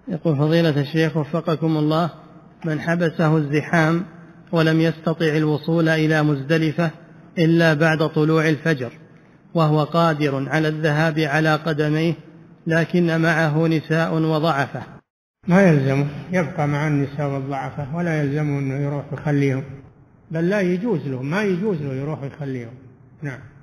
يقول فضيلة الشيخ وفقكم الله، من حبسه الزحام ولم يستطع الوصول إلى مزدلفة إلا بعد طلوع الفجر وهو قادر على الذهاب على قدميه لكن معه نساء وضعفه، ما يلزمه يبقى مع النساء والضعفة، ولا يلزمه أنه يروح يخليهم، بل لا يجوز له، ما يجوز له يروح يخليهم. نعم.